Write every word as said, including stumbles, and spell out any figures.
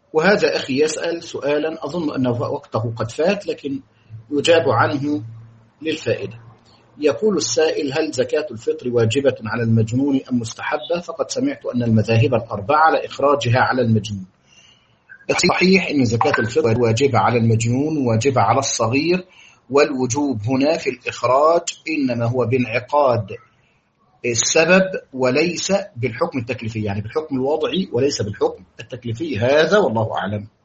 وهذا أخي يسأل سؤالا أظن أنه وقته قد فات، لكن يجاب عنه للفائدة. يقول السائل: هل زكاة الفطر واجبة على المجنون أم مستحبة؟ فقد سمعت أن المذاهب الأربعة على إخراجها على المجنون. الصحيح أن زكاة الفطر واجبة على المجنون، واجبة على الصغير، والوجوب هنا في الإخراج إنما هو بانعقاد السبب وليس بالحكم التكليفي، يعني بالحكم الوضعي وليس بالحكم التكليفي. هذا والله أعلم.